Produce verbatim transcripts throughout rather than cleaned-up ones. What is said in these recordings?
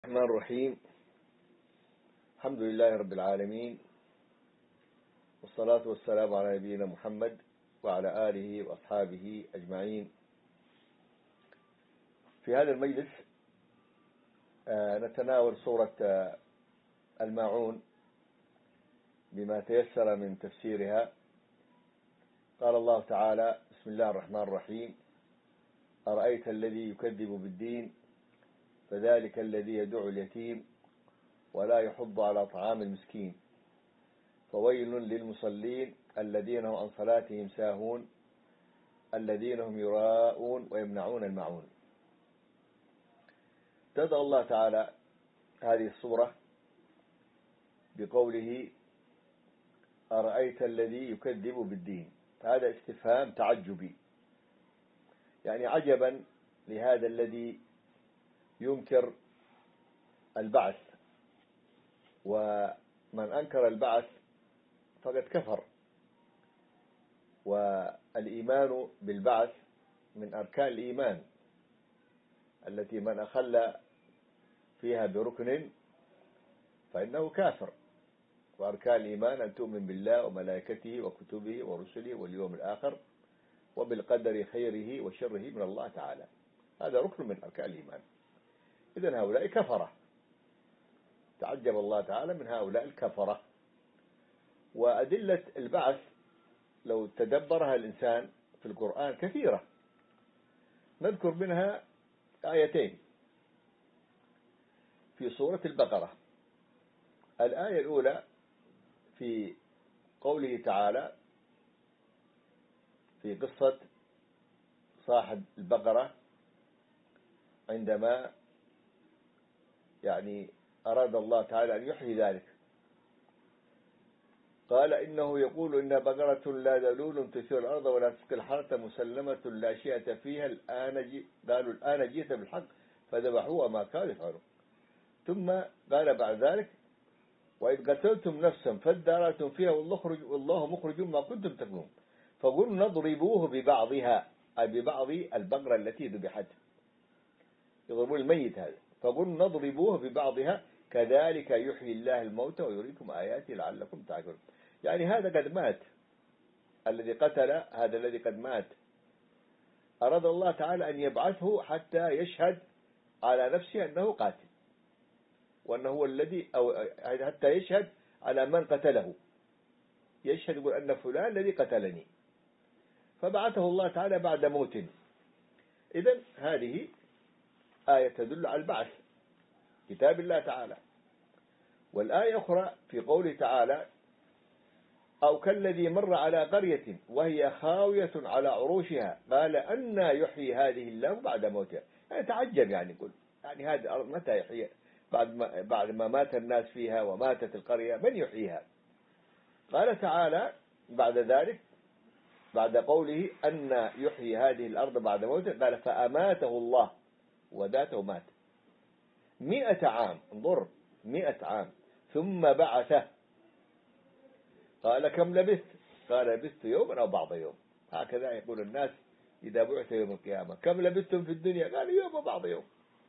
الرحمن الرحيم. الحمد لله رب العالمين، والصلاة والسلام على نبينا محمد وعلى آله وأصحابه أجمعين. في هذا المجلس نتناول سورة الماعون بما تيسر من تفسيرها. قال الله تعالى: بسم الله الرحمن الرحيم: أرأيت الذي يكذب بالدين فذلك الذي يدعو اليتيم ولا يحض على طعام المسكين فويل للمصلين الذين هم عن صلاتهم ساهون الذين هم يراءون ويمنعون الماعون. ابتدأ الله تعالى هذه السورة بقوله: أرأيت الذي يكذب بالدين. هذا استفهام تعجبي، يعني عجبا لهذا الذي ينكر البعث، ومن أنكر البعث فقد كفر. والإيمان بالبعث من أركان الإيمان التي من أخل فيها بركن فإنه كافر. وأركان الإيمان أن تؤمن بالله وملائكته وكتبه ورسله واليوم الآخر وبالقدر خيره وشره من الله تعالى. هذا ركن من أركان الإيمان. إذن هؤلاء كفرة. تعجب الله تعالى من هؤلاء الكفرة. وأدلة البعث لو تدبرها الإنسان في القرآن كثيرة، نذكر منها آيتين في سورة البقرة. الآية الأولى في قوله تعالى في قصة صاحب البقرة عندما يعني أراد الله تعالى أن يحيي ذلك، قال: إنه يقول إن بقرة لا ذلول تثير الأرض ولا تسقي الحرث مسلمة لا شيئة فيها الآن جي قالوا الآن جئت بالحق فذبحوها ما كانوا يفعلون. ثم قال بعد ذلك: وإذ قتلتم نفسا فادارأتم فيها والله مخرج ما كنتم تكتمون فقلنا اضربوه ببعضها، أي ببعض البقرة التي ذبحت، يضربون الميت هذا. فقلنا اضربوه ببعضها كذلك يحيي الله الموتى ويريكم آياته لعلكم تعقلون. يعني هذا قد مات، الذي قتل هذا الذي قد مات أراد الله تعالى أن يبعثه حتى يشهد على نفسه أنه قاتل، وأنه هو الذي أو حتى يشهد على من قتله، يشهد يقول أن فلان الذي قتلني، فبعثه الله تعالى بعد موت. إذن هذه آية تدل على البعث، كتاب الله تعالى. والآية أخرى في قوله تعالى: أو كالذي مر على قرية وهي خاوية على عروشها قال أنى يحيي هذه الله بعد موتها. يعني تعجب، يعني يقول يعني هذه الأرض متى يحيي بعد ما, بعد ما مات الناس فيها وماتت القرية؟ من يحييها؟ قال تعالى بعد ذلك بعد قوله أنى يحيي هذه الأرض بعد موتها قال فأماته الله وذاته مات مئة عام. انظر، مئة عام ثم بعثه قال كم لبثت؟ قال لبثت يوما أو بعض يوم. هكذا يقول الناس إذا بعث يوم القيامة: كم لبثتم في الدنيا؟ قال يوم وبعض يوم.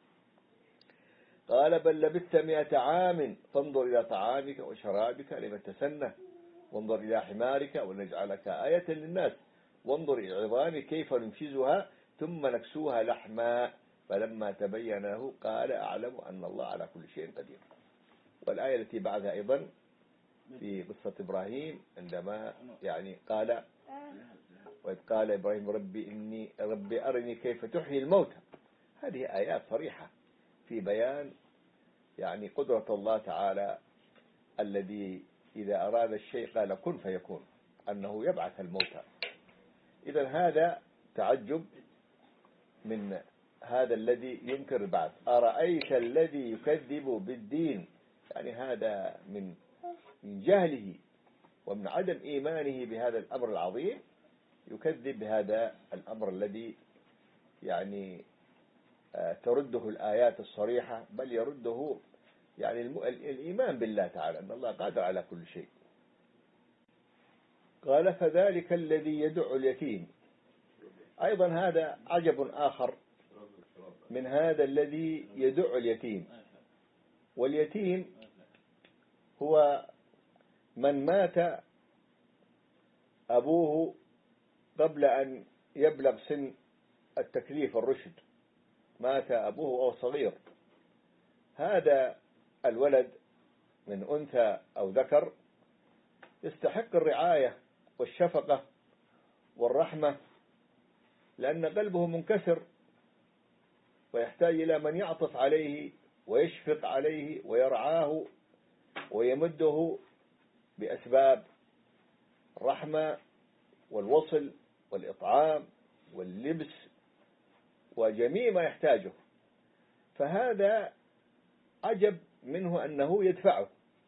قال بل لبثت مئة عام فانظر إلى طعامك وشرابك لم تسنه وانظر إلى حمارك ونجعلك آية للناس وانظر إلى العظام كيف ننشزها ثم نكسوها لحما فلما تبين له قال أعلم أن الله على كل شيء قدير. والآية التي بعدها أيضا في قصة إبراهيم عندما يعني قال: وإذ قال إبراهيم ربي إني ربي أرني كيف تحيي الموتى. هذه آيات صريحة في بيان يعني قدرة الله تعالى الذي إذا أراد الشيء قال كن فيكون، أنه يبعث الموتى. إذن هذا تعجب من هذا الذي ينكر البعث. أرأيت الذي يكذب بالدين، يعني هذا من من جهله ومن عدم إيمانه بهذا الأمر العظيم يكذب بهذا الأمر الذي يعني ترده الآيات الصريحة، بل يرده يعني الإيمان بالله تعالى أن الله قادر على كل شيء. قال فذلك الذي يدعو اليتيم. أيضا هذا عجب آخر من هذا الذي يدعو اليتيم. واليتيم هو من مات أبوه قبل أن يبلغ سن التكليف الرشد، مات أبوه وهو صغير، هذا الولد من أنثى أو ذكر يستحق الرعاية والشفقة والرحمة، لأن قلبه منكسر ويحتاج إلى من يعطف عليه ويشفق عليه ويرعاه ويمده بأسباب الرحمة والوصل والإطعام واللبس وجميع ما يحتاجه. فهذا عجب منه أنه يدفعه،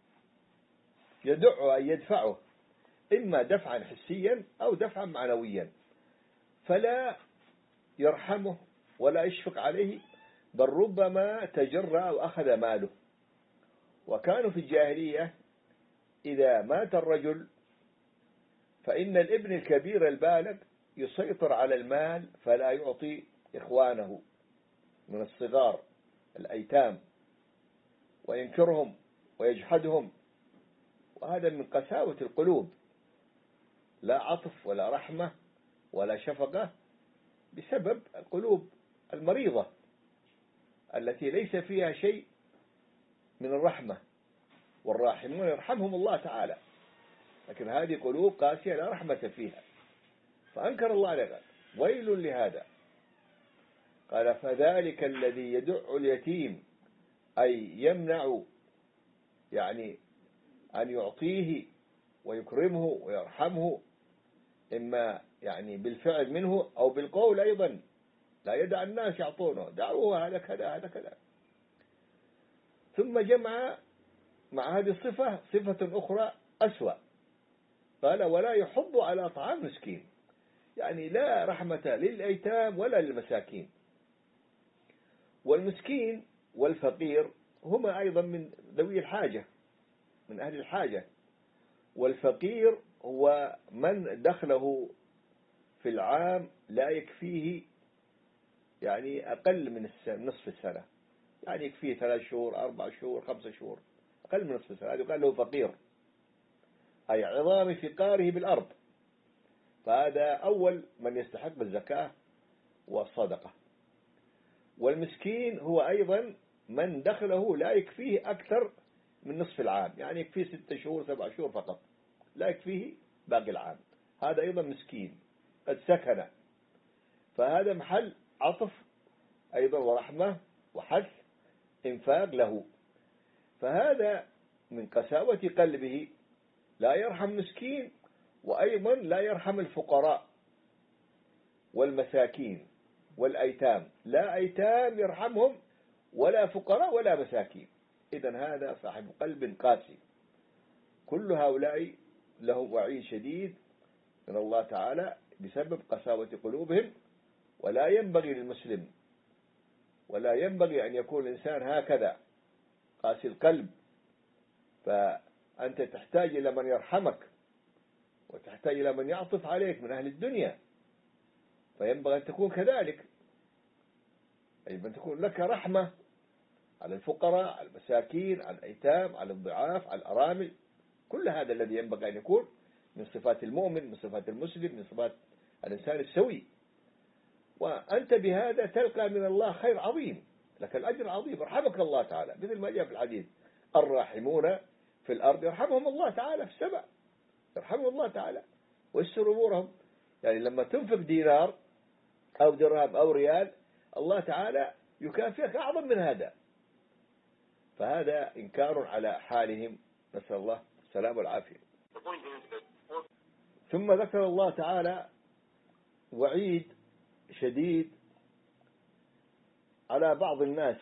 يدعه أن يدفعه، إما دفعا حسيا أو دفعا معنويا، فلا يرحمه ولا يشفق عليه، بل ربما تجرأ أو أخذ ماله. وكانوا في الجاهلية إذا مات الرجل فإن الابن الكبير البالغ يسيطر على المال فلا يعطي إخوانه من الصغار الأيتام وينكرهم ويجحدهم، وهذا من قساوة القلوب، لا عطف ولا رحمة ولا شفقة، بسبب القلوب المريضة التي ليس فيها شيء من الرحمة. والراحمون يرحمهم الله تعالى، لكن هذه قلوب قاسية لا رحمة فيها. فأنكر الله عليه، ويل لهذا. قال فذلك الذي يدع اليتيم، أي يمنع يعني أن يعطيه ويكرمه ويرحمه، إما يعني بالفعل منه أو بالقول أيضا، لا يدع الناس يعطونه، دعوه هذا كذا هذا كذا. ثم جمع مع هذه الصفة صفة أخرى أسوأ، قال ولا يحض على طعام مسكين، يعني لا رحمة للأيتام ولا للمساكين. والمسكين والفقير هما أيضا من ذوي الحاجة، من أهل الحاجة. والفقير هو من دخله في العام لا يكفيه، يعني أقل من نصف السنة، يعني يكفيه ثلاث شهور أربع شهور خمسة شهور، أقل من نصف السنة، هذا يقال له فقير، أي عظام فقاره بالأرض. فهذا أول من يستحق الزكاة والصدقة. والمسكين هو أيضا من دخله لا يكفيه أكثر من نصف العام، يعني يكفيه ستة شهور سبع شهور فقط، لا يكفيه باقي العام، هذا أيضا مسكين قد سكن. فهذا محل عطف أيضا ورحمة وحث إنفاق له. فهذا من قساوة قلبه لا يرحم مسكين، وأيضا لا يرحم الفقراء والمساكين والأيتام، لا أيتام يرحمهم ولا فقراء ولا مساكين. إذن هذا صاحب قلب قاسي. كل هؤلاء لهم وعيد شديد من الله تعالى بسبب قساوة قلوبهم. ولا ينبغي للمسلم ولا ينبغي أن يكون الإنسان هكذا قاسي القلب. فأنت تحتاج إلى من يرحمك وتحتاج إلى من يعطف عليك من أهل الدنيا، فينبغي أن تكون كذلك، أي أن تكون لك رحمة على الفقراء على المساكين على الأيتام على الضعاف على الأرامل. كل هذا الذي ينبغي أن يكون من صفات المؤمن، من صفات المسلم، من صفات الإنسان السوي. وأنت بهذا تلقى من الله خير عظيم، لك الأجر عظيم، رحمك الله تعالى، مثل ما جاء في الحديث الراحمون في الأرض يرحمهم الله تعالى في السماء، يرحمهم الله تعالى ويسر أمورهم. يعني لما تنفق دينار أو درهم أو ريال الله تعالى يكافئك أعظم من هذا. فهذا إنكار على حالهم، نسأل الله السلام والعافية. ثم ذكر الله تعالى وعيد شديد على بعض الناس،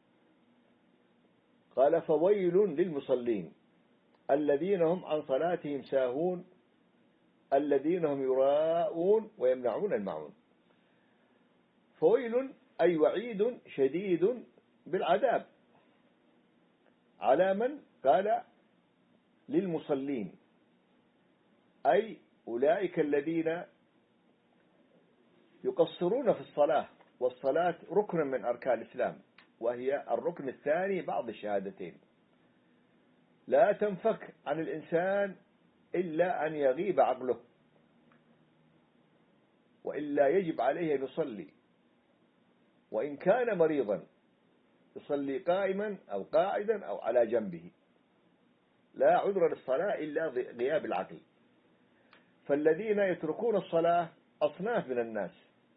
قال فويل للمصلين الذين هم عن صلاتهم ساهون الذين هم يراءون ويمنعون الماعون. فويل أي وعيد شديد بالعذاب على من؟ قال للمصلين، أي أولئك الذين يقصرون في الصلاة، والصلاة ركن من أركان الإسلام، وهي الركن الثاني بعض الشهادتين. لا تنفك عن الإنسان إلا أن يغيب عقله، وإلا يجب عليه أن يصلي، وإن كان مريضا يصلي قائما أو قاعدا أو على جنبه، لا عذر للصلاة إلا غياب العقل. فالذين يتركون الصلاة أصناف من الناس،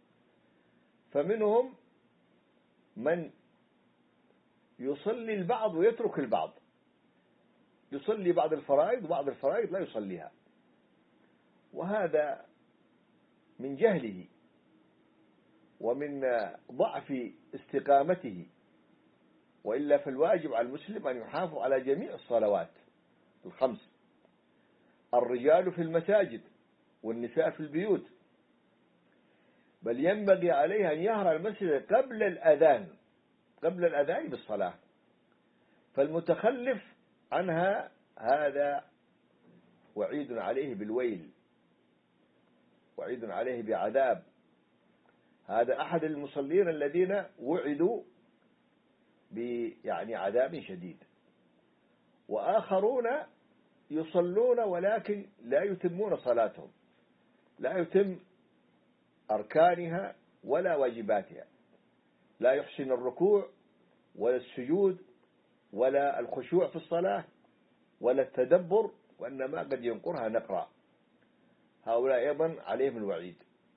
فمنهم من يصلي البعض ويترك البعض، يصلي بعض الفرائض وبعض الفرائض لا يصليها، وهذا من جهله ومن ضعف استقامته، وإلا فالواجب على المسلم أن يحافظ على جميع الصلوات الخمس، الرجال في المساجد والنساء في البيوت، بل ينبغي عليه أن يهرع المسجد قبل الأذان قبل الأذان بالصلاة. فالمتخلف عنها هذا وعيد عليه بالويل، وعيد عليه بعذاب. هذا أحد المصلين الذين وعدوا يعني عذاب شديد. وآخرون يصلون ولكن لا يتمون صلاتهم، لا يتم أركانها ولا واجباتها، لا يحسن الركوع ولا السجود ولا الخشوع في الصلاة ولا التدبر، وإنما قد ينقرها نقرا. هؤلاء أيضا عليهم الوعيد،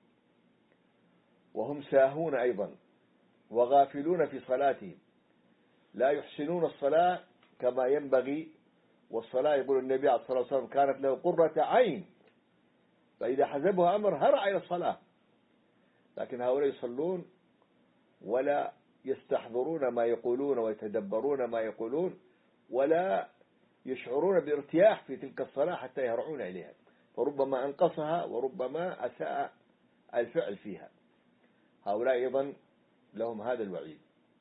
وهم ساهون أيضا وغافلون في صلاتهم، لا يحسنون الصلاة كما ينبغي. والصلاة يقول النبي عليه الصلاة والسلام كانت له قرة عين، فإذا حزبها أمر هرع إلى الصلاة. لكن هؤلاء يصلون ولا يستحضرون ما يقولون ويتدبرون ما يقولون، ولا يشعرون بارتياح في تلك الصلاة حتى يهرعون إليها، فربما أنقصها وربما أساء الفعل فيها. هؤلاء أيضا لهم هذا الوعيد.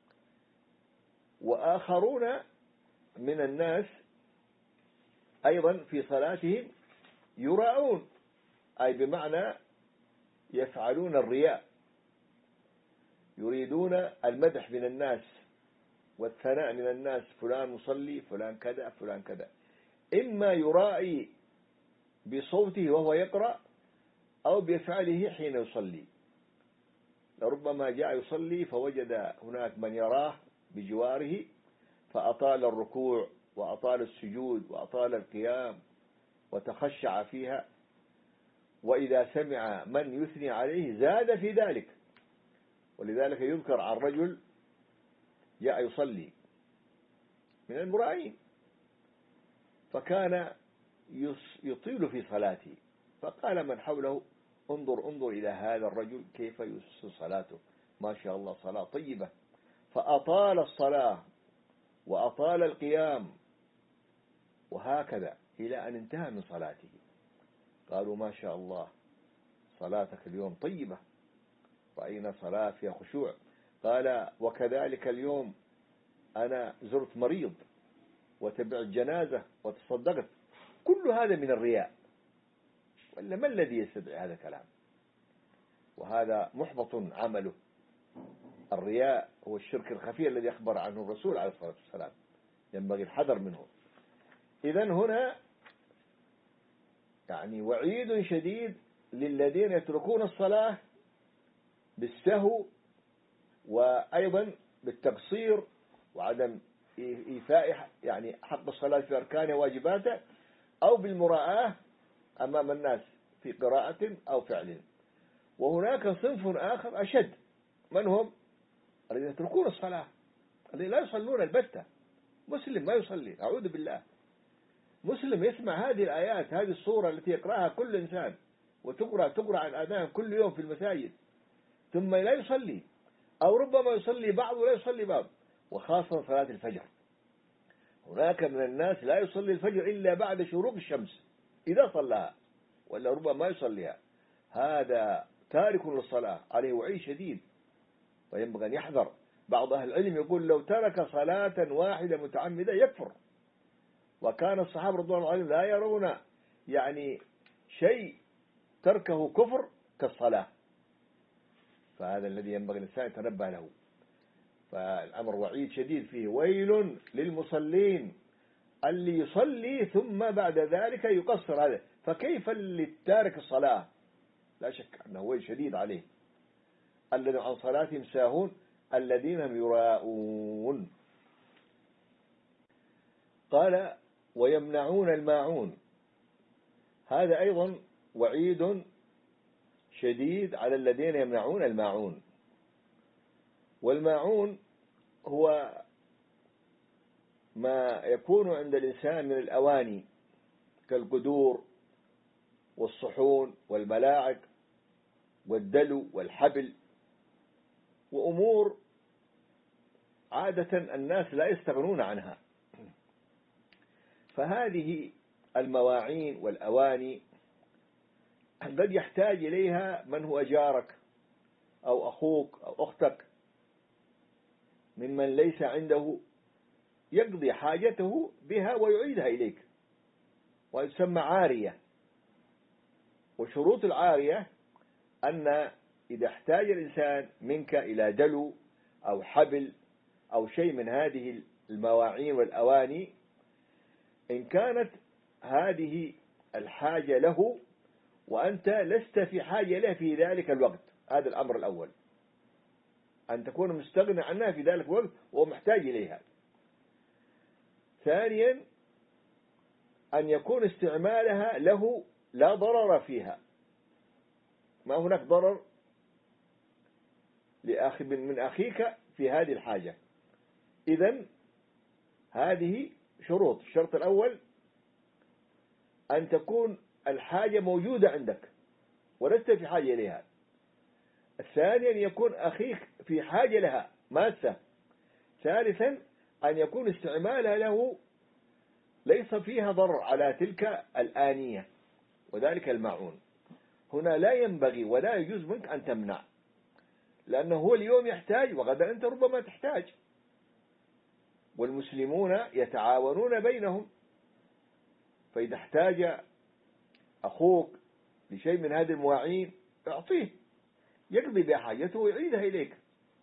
وآخرون من الناس أيضا في صلاتهم يراءون، أي بمعنى يفعلون الرياء، يريدون المدح من الناس والثناء من الناس، فلان مصلي، فلان كذا، فلان كذا. إما يرائي بصوته وهو يقرأ، أو بفعله حين يصلي. لربما جاء يصلي فوجد هناك من يراه بجواره فأطال الركوع وأطال السجود وأطال القيام وتخشع فيها، وإذا سمع من يثني عليه زاد في ذلك. ولذلك يذكر عن رجل جاء يصلي من المرائين، فكان يطيل في صلاته، فقال من حوله انظر انظر إلى هذا الرجل كيف يحسن صلاته، ما شاء الله صلاة طيبة. فأطال الصلاة وأطال القيام وهكذا إلى أن انتهى من صلاته. قالوا ما شاء الله صلاتك اليوم طيبة، رأينا صلاة فيها خشوع. قال وكذلك اليوم أنا زرت مريض وتبعت جنازة وتصدقت. كل هذا من الرياء، ولا ما الذي يستدعي هذا الكلام؟ وهذا محبط عمله. الرياء هو الشرك الخفي الذي أخبر عنه الرسول عليه الصلاة والسلام، ينبغي الحذر منه. إذن هنا يعني وعيد شديد للذين يتركون الصلاة بالسهو، وأيضا بالتقصير وعدم إيفاء يعني حق الصلاة في أركانها وواجباتها، أو بالمراءة أمام الناس في قراءة أو فعل. وهناك صنف آخر أشد، من هم؟ الذين يتركون الصلاة، الذين لا يصلون البتة. مسلم ما يصلي، أعوذ بالله. مسلم يسمع هذه الآيات، هذه الصورة التي يقرأها كل إنسان وتقرأ تقرأ عن الآذان كل يوم في المساجد، ثم لا يصلي، أو ربما يصلي بعض ولا يصلي بعض، وخاصة صلاة الفجر. هناك من الناس لا يصلي الفجر إلا بعد شروق الشمس إذا صلاها، ولا ربما ما يصليها. هذا تارك للصلاة، عليه وعيد شديد وينبغي أن يحذر. بعض أهل العلم يقول لو ترك صلاة واحدة متعمدة يكفر. وكان الصحابة رضوان الله عليهم لا يرون يعني شيء تركه كفر كالصلاة. فهذا الذي ينبغي الإنسان يتنبه له. فالأمر وعيد شديد فيه. ويل للمصلين اللي يصلي ثم بعد ذلك يقصر هذا، فكيف للتارك الصلاة؟ لا شك أنه ويل شديد عليه. الذين عن صلاتهم ساهون الذين هم يراءون. قال ويمنعون الماعون، هذا أيضا وعيد شديد على الذين يمنعون الماعون. والماعون هو ما يكون عند الإنسان من الأواني كالقدور والصحون والملاعق والدلو والحبل، وأمور عادة الناس لا يستغنون عنها. فهذه المواعين والأواني قد يحتاج إليها من هو جارك أو أخوك أو أختك ممن ليس عنده، يقضي حاجته بها ويعيدها إليك، ويسمى عارية. وشروط العارية أن إذا احتاج الإنسان منك إلى دلو أو حبل أو شيء من هذه المواعين والأواني، إن كانت هذه الحاجة له وأنت لست في حاجة له في ذلك الوقت، هذا الأمر الأول، أن تكون مستغنى عنها في ذلك الوقت ومحتاج إليها. ثانيا أن يكون استعمالها له لا ضرر فيها، ما هناك ضرر لأخي من أخيك في هذه الحاجة. إذن هذه شروط. الشرط الأول أن تكون الحاجة موجودة عندك ولست في حاجة إليها. الثاني أن يكون أخيك في حاجة لها ماسة. ثالثا أن يكون استعمالها له ليس فيها ضرر على تلك الآنية وذلك الماعون. هنا لا ينبغي ولا يجوز منك أن تمنع، لأنه هو اليوم يحتاج وغدا أنت ربما تحتاج، والمسلمون يتعاونون بينهم. فإذا احتاج أخوك لشيء من هذه المواعين اعطيه يقضي بحاجته ويعيدها إليك،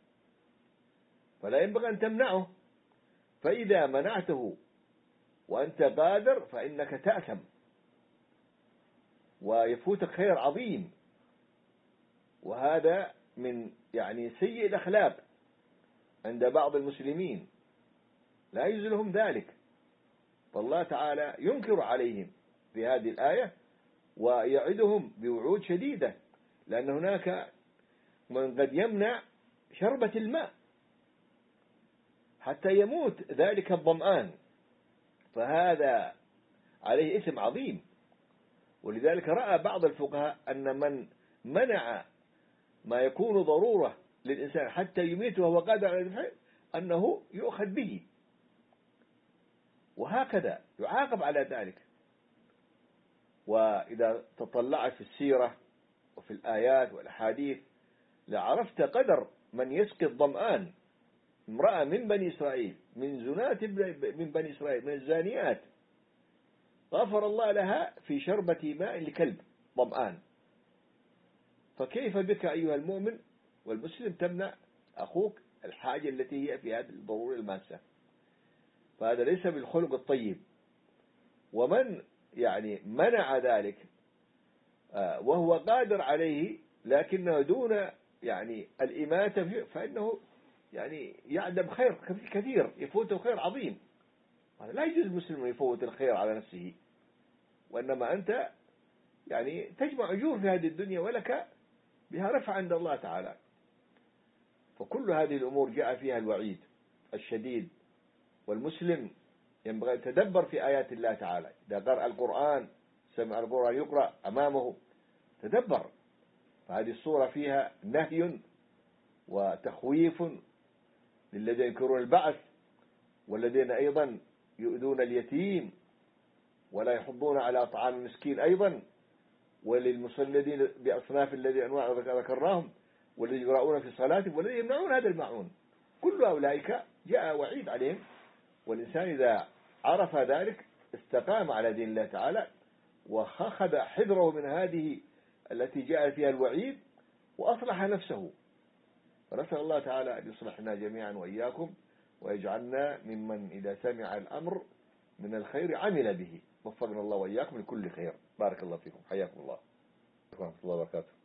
فلا ينبغي أن تمنعه. فإذا منعته وأنت قادر فإنك تأثم ويفوتك خير عظيم، وهذا من يعني سيء الأخلاق عند بعض المسلمين، لا يجوز لهم ذلك. فالله تعالى ينكر عليهم في هذه الآية ويعدهم بوعود شديدة، لأن هناك من قد يمنع شربة الماء حتى يموت ذلك الظمآن، فهذا عليه إثم عظيم. ولذلك رأى بعض الفقهاء أن من منع ما يكون ضرورة للإنسان حتى يميته وهو قادر على دفعه أنه يؤخذ به، وهكذا يعاقب على ذلك. وإذا تطلعت في السيرة وفي الآيات والأحاديث لعرفت قدر من يسقي الظمآن. امرأة من بني إسرائيل، من زنات من بني إسرائيل، من الزانيات، غفر الله لها في شربة ماء لكلب ظمآن. فكيف بك أيها المؤمن والمسلم تمنع أخوك الحاجة التي هي في هذه الضرورة الماسة؟ فهذا ليس بالخلق الطيب. ومن يعني منع ذلك وهو قادر عليه لكنه دون يعني الإماتة فيه، فإنه يعني يعدم خير كثير، يفوته خير عظيم. لا يجوز المسلم يفوت الخير على نفسه، وإنما أنت يعني تجمع أجور في هذه الدنيا ولك بها رفع عند الله تعالى. فكل هذه الأمور جاء فيها الوعيد الشديد، والمسلم ينبغي أن يتدبر في آيات الله تعالى. إذا قرأ القرآن سمع القرآن يقرأ أمامه تدبر. فهذه الصورة فيها نهي وتخويف للذين ينكرون البعث، والذين أيضا يؤذون اليتيم ولا يحضون على طعام المسكين أيضا، وللمصلين بأصناف الذي أنواع ذكرناهم، والذي يقرؤون في صلاتهم، والذي يمنعون هذا الماعون. كل أولئك جاء وعيد عليهم. والإنسان إذا عرف ذلك استقام على دين الله تعالى وأخذ حذره من هذه التي جاء فيها الوعيد وأصلح نفسه. ونسأل الله تعالى أن يصلحنا جميعا وإياكم، ويجعلنا ممن إذا سمع الأمر من الخير عمل به. وفقنا الله وإياكم لكل خير. بارك الله فيكم، حياكم الله ورحمة الله وبركاته.